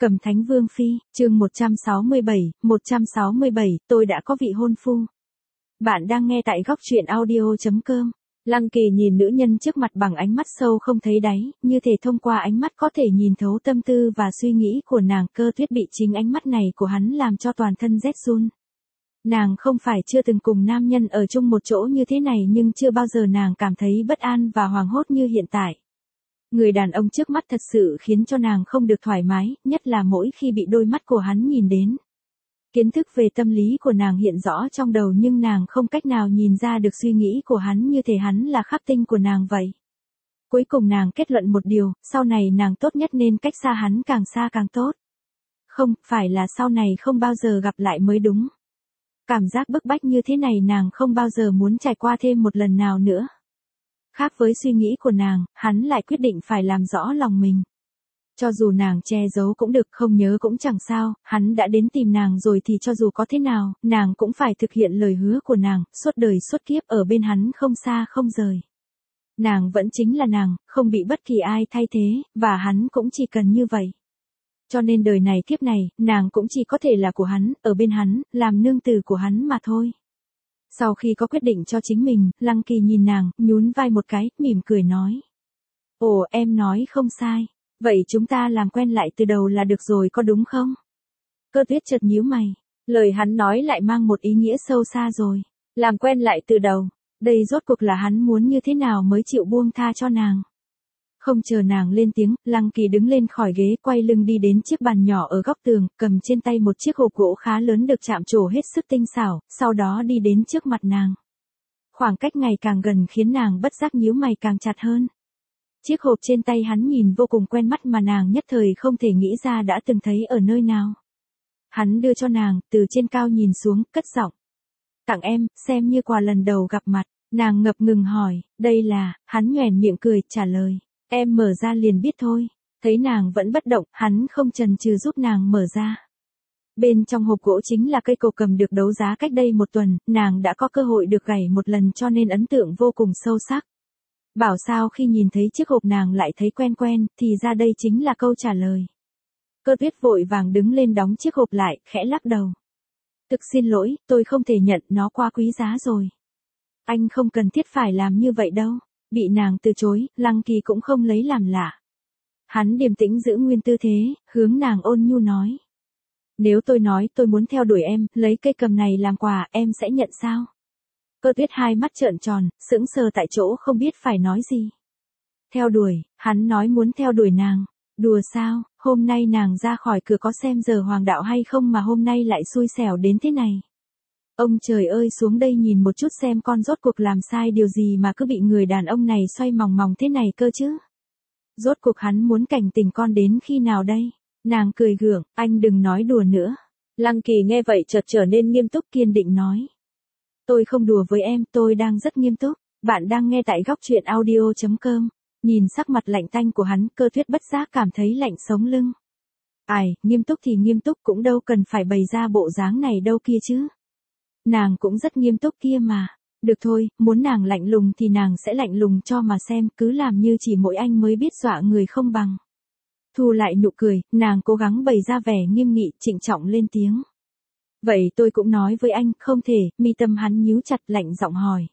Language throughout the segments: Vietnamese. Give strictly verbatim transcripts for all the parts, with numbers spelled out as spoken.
Cẩm Thánh Vương Phi, chương một trăm sáu mươi bảy, một trăm sáu mươi bảy, tôi đã có vị hôn phu. Bạn đang nghe tại góc truyện audio chấm com. Lăng Kỳ nhìn nữ nhân trước mặt bằng ánh mắt sâu không thấy đáy, như thể thông qua ánh mắt có thể nhìn thấu tâm tư và suy nghĩ của nàng. Cơ Tuyết bị chính ánh mắt này của hắn làm cho toàn thân rét run. Nàng không phải chưa từng cùng nam nhân ở chung một chỗ như thế này, nhưng chưa bao giờ nàng cảm thấy bất an và hoảng hốt như hiện tại. Người đàn ông trước mắt thật sự khiến cho nàng không được thoải mái, nhất là mỗi khi bị đôi mắt của hắn nhìn đến. Kiến thức về tâm lý của nàng hiện rõ trong đầu, nhưng nàng không cách nào nhìn ra được suy nghĩ của hắn, như thể hắn là khắc tinh của nàng vậy. Cuối cùng nàng kết luận một điều, sau này nàng tốt nhất nên cách xa hắn càng xa càng tốt. Không, phải là sau này không bao giờ gặp lại mới đúng. Cảm giác bức bách như thế này nàng không bao giờ muốn trải qua thêm một lần nào nữa. Khác với suy nghĩ của nàng, hắn lại quyết định phải làm rõ lòng mình. Cho dù nàng che giấu cũng được, không nhớ cũng chẳng sao, hắn đã đến tìm nàng rồi thì cho dù có thế nào, nàng cũng phải thực hiện lời hứa của nàng, suốt đời suốt kiếp ở bên hắn không xa không rời. Nàng vẫn chính là nàng, không bị bất kỳ ai thay thế, và hắn cũng chỉ cần như vậy. Cho nên đời này kiếp này, nàng cũng chỉ có thể là của hắn, ở bên hắn, làm nương tử của hắn mà thôi. Sau khi có quyết định cho chính mình, Lăng Kỳ nhìn nàng, nhún vai một cái, mỉm cười nói. Ồ, em nói không sai. Vậy chúng ta làm quen lại từ đầu là được rồi có đúng không? Cơ Tuyết chợt nhíu mày. Lời hắn nói lại mang một ý nghĩa sâu xa rồi. Làm quen lại từ đầu. Đây rốt cuộc là hắn muốn như thế nào mới chịu buông tha cho nàng. Không chờ nàng lên tiếng, Lăng Kỳ đứng lên khỏi ghế, quay lưng đi đến chiếc bàn nhỏ ở góc tường, cầm trên tay một chiếc hộp gỗ khá lớn được chạm trổ hết sức tinh xảo, sau đó đi đến trước mặt nàng. Khoảng cách ngày càng gần khiến nàng bất giác nhíu mày càng chặt hơn. Chiếc hộp trên tay hắn nhìn vô cùng quen mắt mà nàng nhất thời không thể nghĩ ra đã từng thấy ở nơi nào. Hắn đưa cho nàng, từ trên cao nhìn xuống, cất giọng. Tặng em, xem như quà lần đầu gặp mặt. Nàng ngập ngừng hỏi, đây là, hắn nhoẻn miệng cười, trả lời. Em mở ra liền biết thôi. Thấy nàng vẫn bất động, hắn không chần chừ giúp nàng mở ra. Bên trong hộp gỗ chính là cây cổ cầm được đấu giá cách đây một tuần, nàng đã có cơ hội được gảy một lần cho nên ấn tượng vô cùng sâu sắc. Bảo sao khi nhìn thấy chiếc hộp nàng lại thấy quen quen, thì ra đây chính là câu trả lời. Cơ Tuyết vội vàng đứng lên đóng chiếc hộp lại, khẽ lắc đầu. Thực xin lỗi, tôi không thể nhận, nó quá quý giá rồi. Anh không cần thiết phải làm như vậy đâu. Bị nàng từ chối, Lăng Kỳ cũng không lấy làm lạ. Hắn điềm tĩnh giữ nguyên tư thế, hướng nàng ôn nhu nói. Nếu tôi nói tôi muốn theo đuổi em, lấy cây cầm này làm quà, em sẽ nhận sao? Cơ Tuyết hai mắt trợn tròn, sững sờ tại chỗ không biết phải nói gì. Theo đuổi, hắn nói muốn theo đuổi nàng. Đùa sao, hôm nay nàng ra khỏi cửa có xem giờ hoàng đạo hay không mà hôm nay lại xui xẻo đến thế này. Ông trời ơi, xuống đây nhìn một chút xem con rốt cuộc làm sai điều gì mà cứ bị người đàn ông này xoay mòng mòng thế này cơ chứ. Rốt cuộc hắn muốn cảnh tình con đến khi nào đây? Nàng cười gượng, anh đừng nói đùa nữa. Lăng Kỳ nghe vậy chợt trở nên nghiêm túc kiên định nói. Tôi không đùa với em, tôi đang rất nghiêm túc. Bạn đang nghe tại góc truyện audio chấm com. Nhìn sắc mặt lạnh tanh của hắn, Cơ Tuyết bất giác cảm thấy lạnh sống lưng. Ai, nghiêm túc thì nghiêm túc, cũng đâu cần phải bày ra bộ dáng này đâu kia chứ. Nàng cũng rất nghiêm túc kia mà. Được thôi, muốn nàng lạnh lùng thì nàng sẽ lạnh lùng cho mà xem, cứ làm như chỉ mỗi anh mới biết dọa người không bằng. Thu lại nụ cười, nàng cố gắng bày ra vẻ nghiêm nghị, trịnh trọng lên tiếng. Vậy tôi cũng nói với anh, không thể, mi tâm hắn nhíu chặt, lạnh giọng hỏi.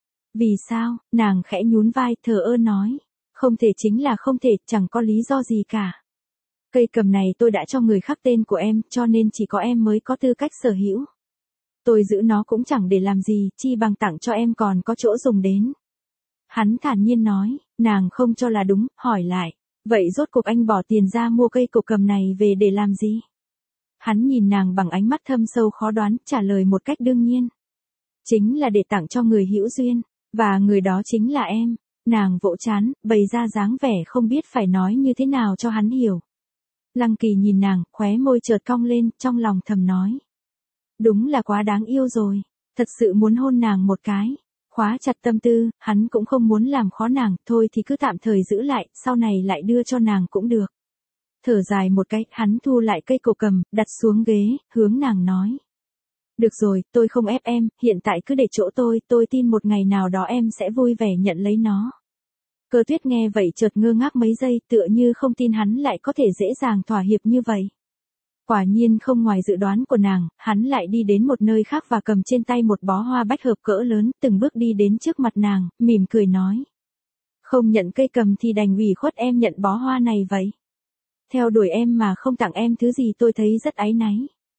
Vì sao? Nàng khẽ nhún vai, thờ ơ nói. Không thể chính là không thể, chẳng có lý do gì cả. Cây cầm này tôi đã cho người khác tên của em, cho nên chỉ có em mới có tư cách sở hữu. Tôi giữ nó cũng chẳng để làm gì, chi bằng tặng cho em còn có chỗ dùng đến. Hắn thản nhiên nói, nàng không cho là đúng, hỏi lại. Vậy rốt cuộc anh bỏ tiền ra mua cây cổ cầm này về để làm gì? Hắn nhìn nàng bằng ánh mắt thâm sâu khó đoán, trả lời một cách đương nhiên. Chính là để tặng cho người hữu duyên, và người đó chính là em. Nàng vỗ trán, bày ra dáng vẻ không biết phải nói như thế nào cho hắn hiểu. Lăng Kỳ nhìn nàng, khóe môi chợt cong lên, trong lòng thầm nói. Đúng là quá đáng yêu rồi, thật sự muốn hôn nàng một cái. Khóa chặt tâm tư, hắn cũng không muốn làm khó nàng, thôi thì cứ tạm thời giữ lại, sau này lại đưa cho nàng cũng được. Thở dài một cái, hắn thu lại cây cổ cầm, đặt xuống ghế, hướng nàng nói. Được rồi, tôi không ép em, hiện tại cứ để chỗ tôi, tôi tin một ngày nào đó em sẽ vui vẻ nhận lấy nó. Cơ Tuyết nghe vậy chợt ngơ ngác mấy giây, tựa như không tin hắn lại có thể dễ dàng thỏa hiệp như vậy. Quả nhiên không ngoài dự đoán của nàng, hắn lại đi đến một nơi khác và cầm trên tay một bó hoa bách hợp cỡ lớn, từng bước đi đến trước mặt nàng, mỉm cười nói. Không nhận cây cầm thì đành ủy khuất em nhận bó hoa này vậy. Theo đuổi em mà không tặng em thứ gì tôi thấy rất áy náy.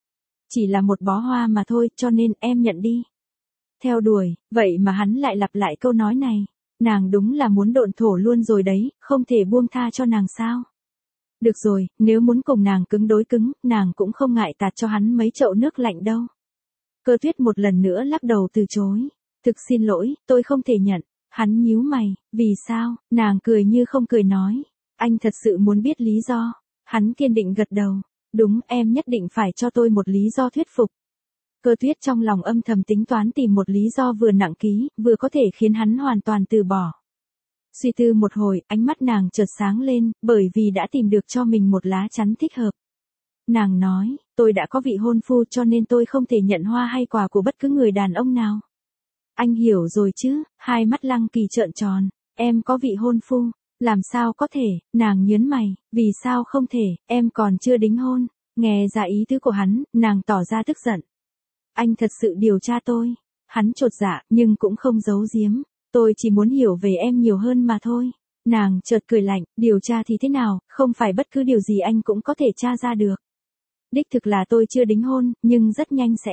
Chỉ là một bó hoa mà thôi, cho nên em nhận đi. Theo đuổi, vậy mà hắn lại lặp lại câu nói này. Nàng đúng là muốn độn thổ luôn rồi đấy, không thể buông tha cho nàng sao. Được rồi, nếu muốn cùng nàng cứng đối cứng, nàng cũng không ngại tạt cho hắn mấy chậu nước lạnh đâu. Cơ Tuyết một lần nữa lắc đầu từ chối. Thực xin lỗi, tôi không thể nhận. Hắn nhíu mày, vì sao, nàng cười như không cười nói. Anh thật sự muốn biết lý do. Hắn kiên định gật đầu. Đúng, em nhất định phải cho tôi một lý do thuyết phục. Cơ Tuyết trong lòng âm thầm tính toán tìm một lý do vừa nặng ký, vừa có thể khiến hắn hoàn toàn từ bỏ. Suy tư một hồi, ánh mắt nàng chợt sáng lên, bởi vì đã tìm được cho mình một lá chắn thích hợp. Nàng nói, tôi đã có vị hôn phu cho nên tôi không thể nhận hoa hay quà của bất cứ người đàn ông nào. Anh hiểu rồi chứ, hai mắt Lăng Kỳ trợn tròn, em có vị hôn phu, làm sao có thể, nàng nhớn mày, vì sao không thể, em còn chưa đính hôn, nghe ra ý tứ của hắn, nàng tỏ ra tức giận. Anh thật sự điều tra tôi, hắn chột dạ, nhưng cũng không giấu giếm, tôi chỉ muốn hiểu về em nhiều hơn mà thôi. Nàng chợt cười lạnh, điều tra thì thế nào, không phải bất cứ điều gì anh cũng có thể tra ra được. Đích thực là tôi chưa đính hôn, nhưng rất nhanh sẽ.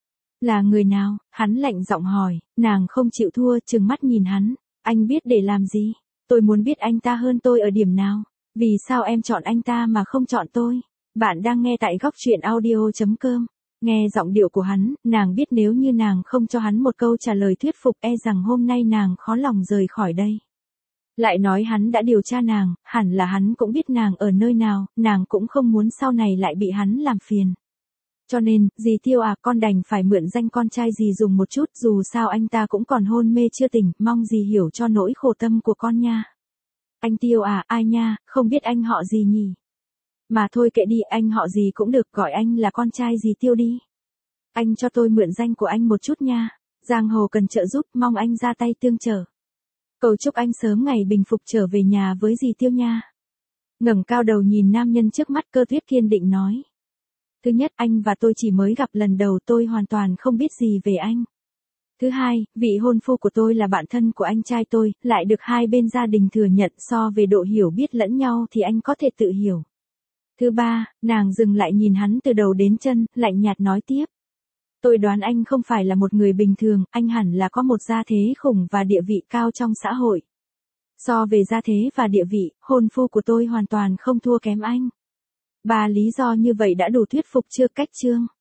Là người nào, hắn lạnh giọng hỏi, nàng không chịu thua trừng mắt nhìn hắn, anh biết để làm gì, tôi muốn biết anh ta hơn tôi ở điểm nào, vì sao em chọn anh ta mà không chọn tôi. Bạn đang nghe tại góc truyện audio chấm com. Nghe giọng điệu của hắn, nàng biết nếu như nàng không cho hắn một câu trả lời thuyết phục e rằng hôm nay nàng khó lòng rời khỏi đây. Lại nói hắn đã điều tra nàng, hẳn là hắn cũng biết nàng ở nơi nào, nàng cũng không muốn sau này lại bị hắn làm phiền. Cho nên, dì Tiêu à, con đành phải mượn danh con trai dì dùng một chút, dù sao anh ta cũng còn hôn mê chưa tỉnh, mong dì hiểu cho nỗi khổ tâm của con nha. Anh Tiêu à, ai nha, không biết anh họ gì nhỉ? Mà thôi kệ đi, anh họ gì cũng được, gọi anh là con trai dì Tiêu đi. Anh cho tôi mượn danh của anh một chút nha. Giang hồ cần trợ giúp, mong anh ra tay tương trợ. Cầu chúc anh sớm ngày bình phục trở về nhà với dì Tiêu nha. Ngẩng cao đầu nhìn nam nhân trước mắt, Cơ Tuyết kiên định nói. Thứ nhất, anh và tôi chỉ mới gặp lần đầu, tôi hoàn toàn không biết gì về anh. Thứ hai, vị hôn phu của tôi là bạn thân của anh trai tôi, lại được hai bên gia đình thừa nhận, so về độ hiểu biết lẫn nhau thì anh có thể tự hiểu. Thứ ba, nàng dừng lại nhìn hắn từ đầu đến chân, lạnh nhạt nói tiếp. Tôi đoán anh không phải là một người bình thường, anh hẳn là có một gia thế khủng và địa vị cao trong xã hội. So về gia thế và địa vị, hôn phu của tôi hoàn toàn không thua kém anh. Ba lý do như vậy đã đủ thuyết phục chưa? Cách chương